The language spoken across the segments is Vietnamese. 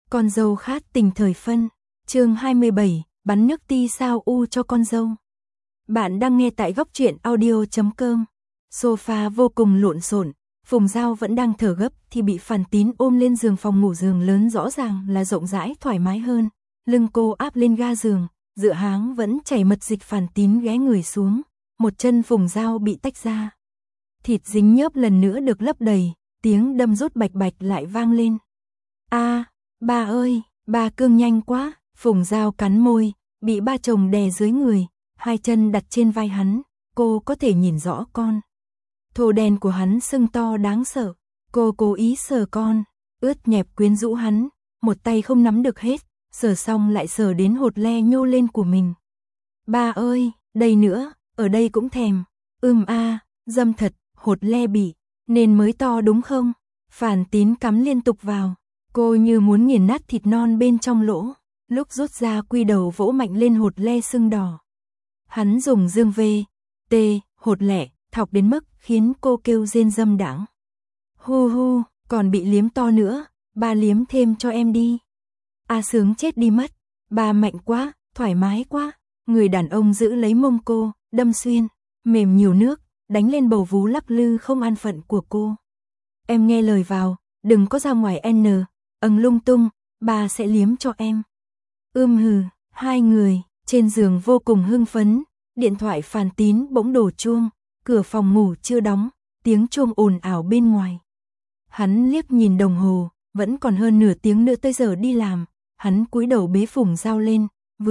Con dâu khát tình thời phân, chương 27, bắn nước ti sao u cho con dâu. Bạn đang nghe tại góc truyện audio.com. Sofa vô cùng lộn xộn, Phùng Dao vẫn đang thở gấp thì bị Phản Tín ôm lên giường phòng ngủ. Giường lớn rõ ràng là rộng rãi thoải mái hơn, lưng cô áp lên ga giường, dựa háng vẫn chảy mật dịch. Phản Tín ghé người xuống, một chân Phùng Dao bị tách ra. Thịt dính nhớp lần nữa được lấp đầy, tiếng đâm rút bạch bạch lại vang lên. A, ba ơi, ba cương nhanh quá. Phùng Dao cắn môi, bị ba chồng đè dưới người, hai chân đặt trên vai hắn, cô có thể nhìn rõ con. Thô đen của hắn sưng to đáng sợ, cô cố ý sờ con, ướt nhẹp quyến rũ hắn, một tay không nắm được hết, sờ xong lại sờ đến hột le nhô lên của mình. Ba ơi, đây nữa, ở đây cũng thèm. Dâm thật, hột le bị, nên mới to đúng không? Phản Tín cắm liên tục vào, cô như muốn nghiền nát thịt non bên trong lỗ, lúc rút ra quy đầu vỗ mạnh lên hột le sưng đỏ. Hắn dùng dương hột lẹ, thọc đến mức khiến cô kêu rên dâm đãng. Hu, còn bị liếm to nữa, ba liếm thêm cho em đi. Sướng chết đi mất, ba mạnh quá, thoải mái quá. Người đàn ông giữ lấy mông cô, đâm xuyên, mềm nhiều nước, đánh lên bầu vú lắc lư không an phận của cô. Em nghe lời vào, đừng có ra ngoài lung tung, ba sẽ liếm cho em. Hai người trên giường vô cùng hưng phấn. Điện thoại Phản Tín bỗng đổ chuông, cửa phòng ngủ chưa đóng, tiếng chuông ồn ào bên ngoài. Hắn liếc nhìn đồng hồ, vẫn còn hơn nửa tiếng nữa tới giờ đi làm. Hắn cúi đầu bế Phùng Dao lên,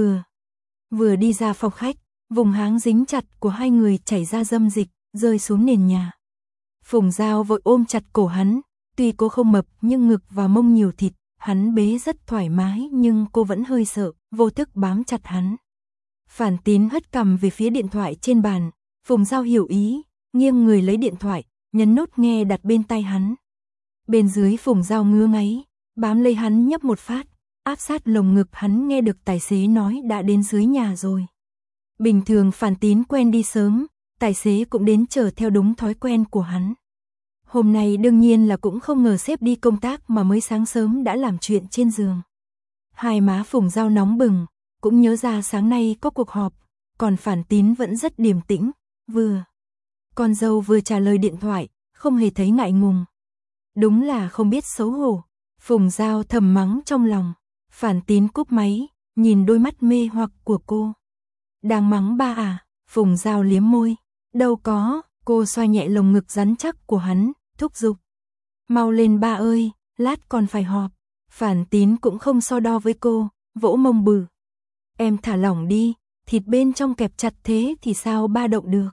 vừa đi ra phòng khách, vùng háng dính chặt của hai người chảy ra dâm dịch, rơi xuống nền nhà. Phùng Dao vội ôm chặt cổ hắn, tuy cô không mập nhưng ngực và mông nhiều thịt, hắn bế rất thoải mái nhưng cô vẫn hơi sợ, vô thức bám chặt hắn. Phản Tín hất cằm về phía điện thoại trên bàn, Phùng Dao hiểu ý, nghiêng người lấy điện thoại, nhấn nút nghe đặt bên tai hắn. Bên dưới Phùng Dao ngứa ngáy, bám lấy hắn nhấp một phát, áp sát lồng ngực hắn. Nghe được tài xế nói đã đến dưới nhà rồi. Bình thường Phản Tín quen đi sớm, tài xế cũng đến chờ theo đúng thói quen của hắn. Hôm nay đương nhiên là cũng không ngờ sếp đi công tác mà mới sáng sớm đã làm chuyện trên giường. Hai má Phùng Dao nóng bừng, cũng nhớ ra sáng nay có cuộc họp, còn Phản Tín vẫn rất điềm tĩnh, con dâu vừa trả lời điện thoại, không hề thấy ngại ngùng. Đúng là không biết xấu hổ, Phùng Dao thầm mắng trong lòng. Phản Tín cúp máy, nhìn đôi mắt mê hoặc của cô. Đang mắng ba à? Phùng Dao liếm môi. Đâu có, cô xoa nhẹ lồng ngực rắn chắc của hắn, thúc giục. Mau lên ba ơi, lát còn phải họp. Phản Tín cũng không so đo với cô, vỗ mông bừ. Em thả lỏng đi, thịt bên trong kẹp chặt thế thì sao ba động được.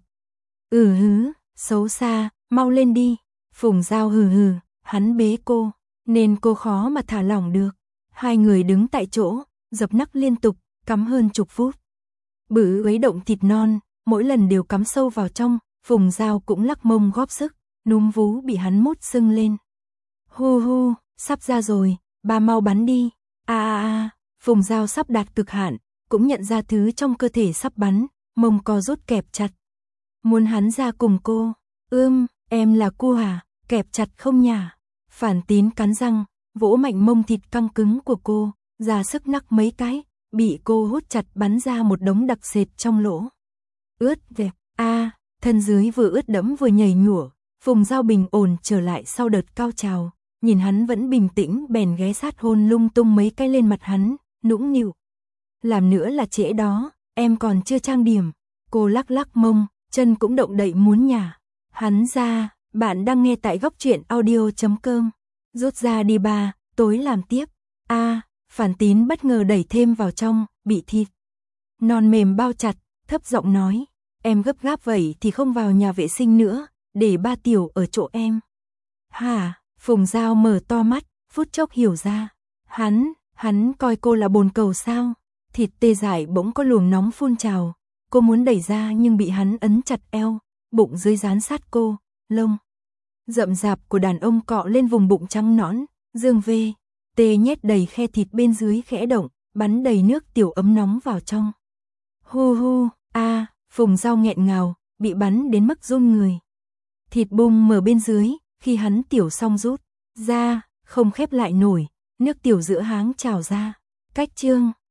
Xấu xa, mau lên đi. Phùng Dao hắn bế cô, nên cô khó mà thả lỏng được. Hai người đứng tại chỗ, dập nắc liên tục, cắm hơn chục phút. Bự ấy động thịt non, mỗi lần đều cắm sâu vào trong, Phùng Dao cũng lắc mông góp sức, núm vú bị hắn mút sưng lên. Hu, sắp ra rồi, ba mau bắn đi. Phùng Dao sắp đạt cực hạn, cũng nhận ra thứ trong cơ thể sắp bắn, mông co rút kẹp chặt. Muốn hắn ra cùng cô. Em là cua hả, kẹp chặt không nhả. Phản Tín cắn răng, vỗ mạnh mông thịt căng cứng của cô, ra sức nắc mấy cái, bị cô hút chặt bắn ra một đống đặc sệt trong lỗ. Ướt đẹp, thân dưới vừa ướt đẫm vừa nhảy nhủa. Phùng Dao bình ổn trở lại sau đợt cao trào, nhìn hắn vẫn bình tĩnh bèn ghé sát hôn lung tung mấy cái lên mặt hắn, nũng nịu. Làm nữa là trễ đó, em còn chưa trang điểm. Cô lắc lắc mông, chân cũng động đậy muốn nhả. Hắn ra, bạn đang nghe tại góc truyện audio.com. Rút ra đi ba, tối làm tiếp. Phản Tín bất ngờ đẩy thêm vào trong, bị thịt non mềm bao chặt, thấp giọng nói. Em gấp gáp vậy thì không vào nhà vệ sinh nữa, để ba tiểu ở chỗ em. Hả? Phùng Dao mở to mắt, phút chốc hiểu ra. Hắn coi cô là bồn cầu sao? Thịt tê dại bỗng có luồng nóng phun trào. Cô muốn đẩy ra nhưng bị hắn ấn chặt eo, bụng dưới dán sát cô, lông rậm rạp của đàn ông cọ lên vùng bụng trắng nõn, dương tê nhét đầy khe thịt bên dưới khẽ động, bắn đầy nước tiểu ấm nóng vào trong. Hu, Phùng Dao nghẹn ngào, bị bắn đến mức run người. Thịt bung mở bên dưới, khi hắn tiểu xong rút ra, không khép lại nổi, Nước tiểu giữa háng trào ra. Cách chương